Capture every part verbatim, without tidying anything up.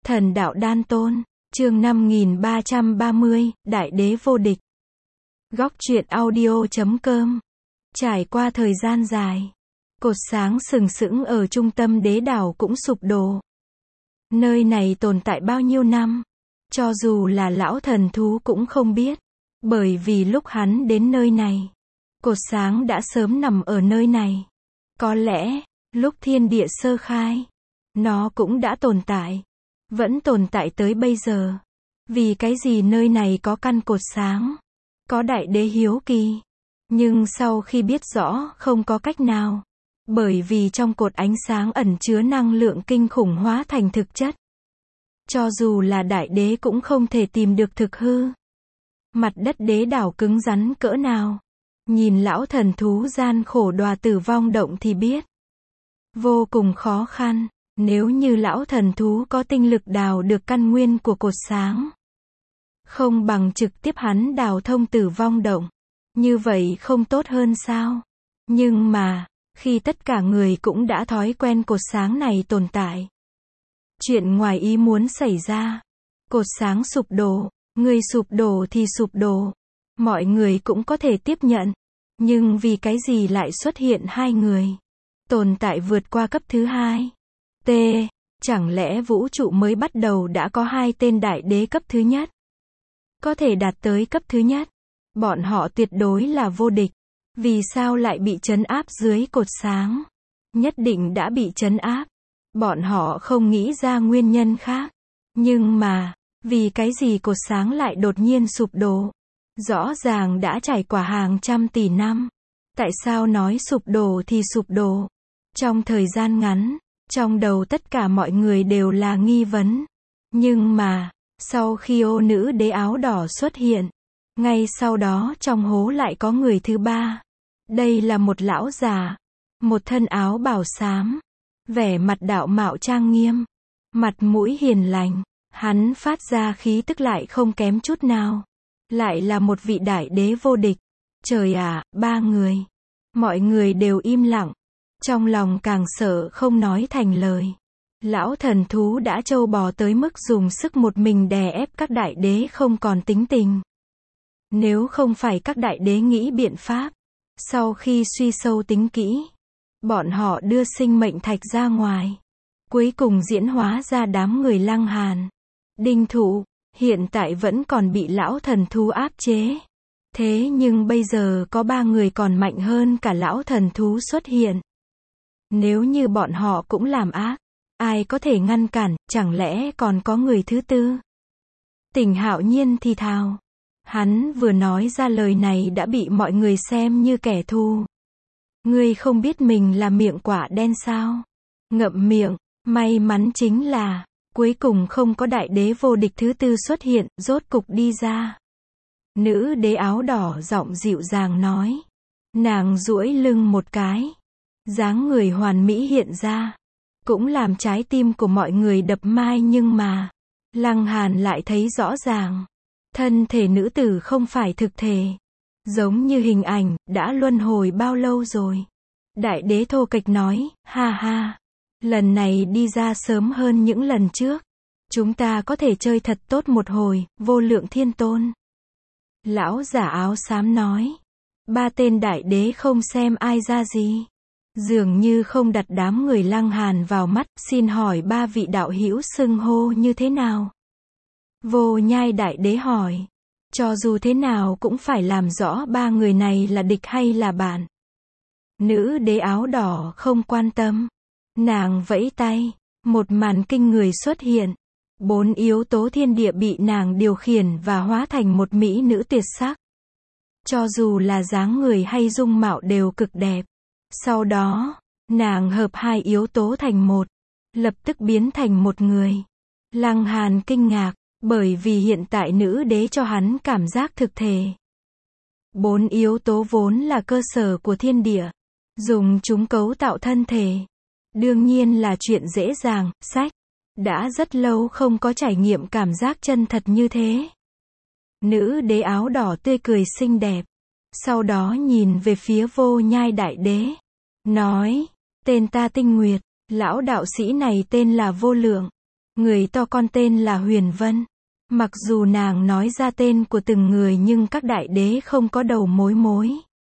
Thần đạo đan tôn, chương năm nghìn ba trăm ba mươi, Đại đế vô địch. Góc truyện audio chấm com. Trải qua thời gian dài, cột sáng sừng sững ở trung tâm đế đảo cũng sụp đổ. Nơi này tồn tại bao nhiêu năm, cho dù là lão thần thú cũng không biết, bởi vì lúc hắn đến nơi này, cột sáng đã sớm nằm ở nơi này. Có lẽ, lúc thiên địa sơ khai, nó cũng đã tồn tại, vẫn tồn tại tới bây giờ. Vì cái gì nơi này có căn cột sáng? Có đại đế hiếu kỳ. Nhưng sau khi biết rõ không có cách nào. Bởi vì trong cột ánh sáng ẩn chứa năng lượng kinh khủng hóa thành thực chất. Cho dù là đại đế cũng không thể tìm được thực hư. Mặt đất đế đảo cứng rắn cỡ nào. Nhìn lão thần thú gian khổ đọa tử vong động thì biết. Vô cùng khó khăn. Nếu như lão thần thú có tinh lực đào được căn nguyên của cột sáng, không bằng trực tiếp hắn đào thông tử vong động. Như vậy không tốt hơn sao? Nhưng mà, khi tất cả người cũng đã thói quen cột sáng này tồn tại, chuyện ngoài ý muốn xảy ra. Cột sáng sụp đổ, người sụp đổ thì sụp đổ. Mọi người cũng có thể tiếp nhận. Nhưng vì cái gì lại xuất hiện hai người? Tồn tại vượt qua cấp thứ hai. T. Chẳng lẽ vũ trụ mới bắt đầu đã có hai tên đại đế cấp thứ nhất? Có thể đạt tới cấp thứ nhất. Bọn họ tuyệt đối là vô địch. Vì sao lại bị trấn áp dưới cột sáng? Nhất định đã bị trấn áp. Bọn họ không nghĩ ra nguyên nhân khác. Nhưng mà, vì cái gì cột sáng lại đột nhiên sụp đổ? Rõ ràng đã trải qua hàng trăm tỷ năm. Tại sao nói sụp đổ thì sụp đổ? Trong thời gian ngắn, trong đầu tất cả mọi người đều là nghi vấn. Nhưng mà, sau khi ô nữ đế áo đỏ xuất hiện, ngay sau đó trong hố lại có người thứ ba. Đây là một lão già, một thân áo bào xám, vẻ mặt đạo mạo trang nghiêm, mặt mũi hiền lành, hắn phát ra khí tức lại không kém chút nào. Lại là một vị đại đế vô địch. Trời ạ, ba người. Mọi người đều im lặng. Trong lòng càng sợ không nói thành lời. Lão thần thú đã trâu bò tới mức dùng sức một mình đè ép các đại đế không còn tính tình. Nếu không phải các đại đế nghĩ biện pháp, sau khi suy sâu tính kỹ, bọn họ đưa sinh mệnh thạch ra ngoài, cuối cùng diễn hóa ra đám người Lăng Hàn, Đinh Thụ, hiện tại vẫn còn bị lão thần thú áp chế. Thế nhưng bây giờ có ba người còn mạnh hơn cả lão thần thú xuất hiện. Nếu như bọn họ cũng làm ác, ai có thể ngăn cản? Chẳng lẽ còn có người thứ tư? Tỉnh Hạo Nhiên thì thào. Hắn vừa nói ra lời này đã bị mọi người xem như kẻ thù. Ngươi không biết mình là miệng quả đen sao? Ngậm miệng. May mắn chính là, cuối cùng không có đại đế vô địch thứ tư xuất hiện, rốt cục đi ra. Nữ đế áo đỏ giọng dịu dàng nói. Nàng duỗi lưng một cái. Dáng người hoàn mỹ hiện ra. Cũng làm trái tim của mọi người đập mai, nhưng mà Lăng Hàn lại thấy rõ ràng. Thân thể nữ tử không phải thực thể. Giống như hình ảnh, đã luân hồi bao lâu rồi. Đại đế thô kệch nói, ha ha. Lần này đi ra sớm hơn những lần trước. Chúng ta có thể chơi thật tốt một hồi, vô lượng thiên tôn. Lão giả áo xám nói. Ba tên đại đế không xem ai ra gì. Dường như không đặt đám người Lăng Hàn vào mắt. Xin hỏi ba vị đạo hữu xưng hô như thế nào? Vô Nhai đại đế hỏi. Cho dù thế nào cũng phải làm rõ ba người này là địch hay là bạn. Nữ đế áo đỏ không quan tâm. Nàng vẫy tay. Một màn kinh người xuất hiện. Bốn yếu tố thiên địa bị nàng điều khiển và hóa thành một mỹ nữ tuyệt sắc. Cho dù là dáng người hay dung mạo đều cực đẹp. Sau đó, nàng hợp hai yếu tố thành một. Lập tức biến thành một người. Lăng Hàn kinh ngạc, bởi vì hiện tại nữ đế cho hắn cảm giác thực thể. Bốn yếu tố vốn là cơ sở của thiên địa. Dùng chúng cấu tạo thân thể. Đương nhiên là chuyện dễ dàng, sách. Đã rất lâu không có trải nghiệm cảm giác chân thật như thế. Nữ đế áo đỏ tươi cười xinh đẹp. Sau đó nhìn về phía Vô Nhai đại đế. Nói, tên ta Tinh Nguyệt, lão đạo sĩ này tên là Vô Lượng. Người to con tên là Huyền Vân. Mặc dù nàng nói ra tên của từng người nhưng các đại đế không có đầu mối mối.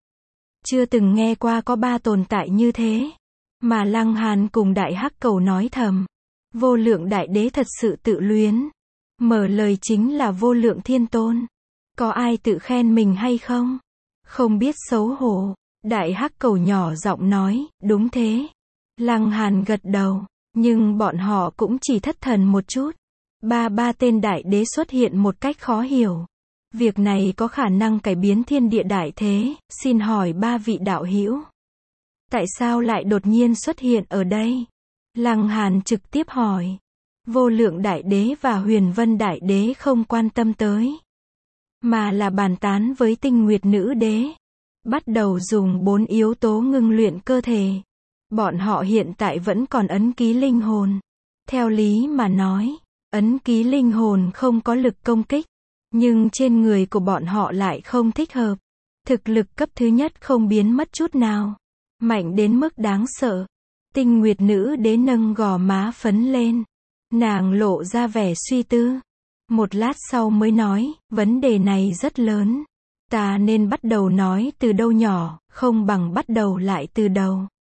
Chưa từng nghe qua có ba tồn tại như thế. Mà Lăng Hàn cùng Đại Hắc Cầu nói thầm. Vô Lượng Đại Đế thật sự tự luyến. Mở lời chính là Vô Lượng Thiên Tôn. Có ai tự khen mình hay không? Không biết xấu hổ. Đại Hắc Cầu nhỏ giọng nói, đúng thế. Lăng Hàn gật đầu. Nhưng bọn họ cũng chỉ thất thần một chút. Ba ba tên đại đế xuất hiện một cách khó hiểu. Việc này có khả năng cải biến thiên địa đại thế, xin hỏi ba vị đạo hữu. Tại sao lại đột nhiên xuất hiện ở đây? Lăng Hàn trực tiếp hỏi. Vô Lượng Đại Đế và Huyền Vân Đại Đế không quan tâm tới. Mà là bàn tán với Tinh Nguyệt Nữ Đế. Bắt đầu dùng bốn yếu tố ngưng luyện cơ thể. Bọn họ hiện tại vẫn còn ấn ký linh hồn. Theo lý mà nói, ấn ký linh hồn không có lực công kích. Nhưng trên người của bọn họ lại không thích hợp. Thực lực cấp thứ nhất không biến mất chút nào. Mạnh đến mức đáng sợ. Tinh Nguyệt Nữ Đế nâng gò má phấn lên. Nàng lộ ra vẻ suy tư. Một lát sau mới nói, vấn đề này rất lớn. Ta nên bắt đầu nói từ đâu nhỏ, không bằng bắt đầu lại từ đầu.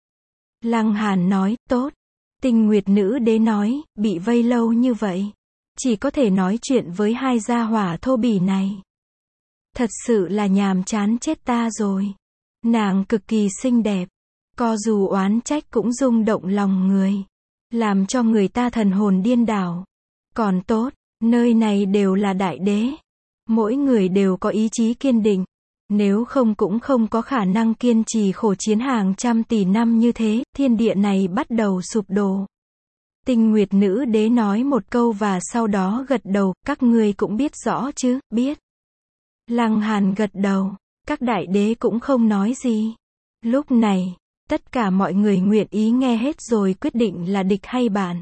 Lăng Hàn nói, tốt. Tinh Nguyệt Nữ Đế nói, bị vây lâu như vậy. Chỉ có thể nói chuyện với hai gia hỏa thô bỉ này. Thật sự là nhàm chán chết ta rồi. Nàng cực kỳ xinh đẹp. Co dù oán trách cũng rung động lòng người. Làm cho người ta thần hồn điên đảo. Còn tốt, nơi này đều là đại đế. Mỗi người đều có ý chí kiên định. Nếu không cũng không có khả năng kiên trì khổ chiến hàng trăm tỷ năm như thế, thiên địa này bắt đầu sụp đổ. Tinh Nguyệt Nữ Đế nói một câu và sau đó gật đầu, các ngươi cũng biết rõ chứ, biết. Lăng Hàn gật đầu, các đại đế cũng không nói gì. Lúc này, tất cả mọi người nguyện ý nghe hết rồi quyết định là địch hay bạn.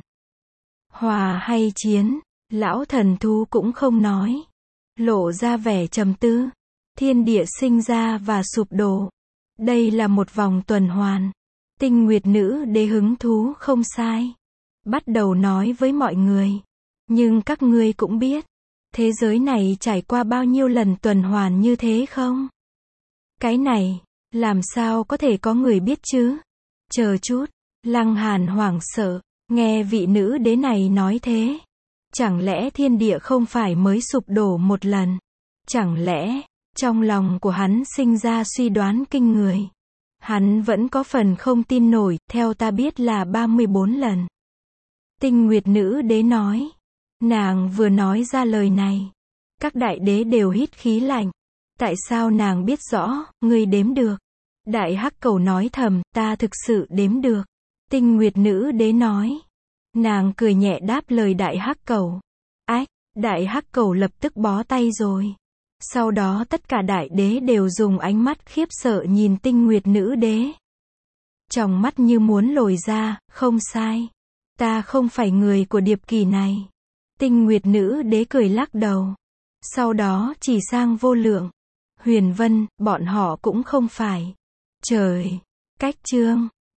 Hòa hay chiến, lão thần thú cũng không nói. Lộ ra vẻ trầm tư. Thiên địa sinh ra và sụp đổ. Đây là một vòng tuần hoàn. Tinh Nguyệt Nữ Đế hứng thú không sai. Bắt đầu nói với mọi người. Nhưng các ngươi cũng biết. Thế giới này trải qua bao nhiêu lần tuần hoàn như thế không? Cái này, làm sao có thể có người biết chứ? Chờ chút. Lăng Hàn hoảng sợ. Nghe vị nữ đế này nói thế. Chẳng lẽ thiên địa không phải mới sụp đổ một lần? Chẳng lẽ, trong lòng của hắn sinh ra suy đoán kinh người. Hắn vẫn có phần không tin nổi, theo ta biết là ba mươi bốn lần. Tinh Nguyệt Nữ Đế nói. Nàng vừa nói ra lời này. Các đại đế đều hít khí lạnh. Tại sao nàng biết rõ, ngươi đếm được? Đại Hắc Cầu nói thầm, ta thực sự đếm được. Tinh Nguyệt Nữ Đế nói. Nàng cười nhẹ đáp lời Đại Hắc Cầu. Ách, Đại Hắc Cầu lập tức bó tay rồi. Sau đó tất cả đại đế đều dùng ánh mắt khiếp sợ nhìn Tinh Nguyệt Nữ Đế. Trong mắt như muốn lồi ra, không sai. Ta không phải người của điệp kỳ này. Tinh Nguyệt Nữ Đế cười lắc đầu. Sau đó chỉ sang Vô Lượng, Huyền Vân, bọn họ cũng không phải. Trời, cách chương.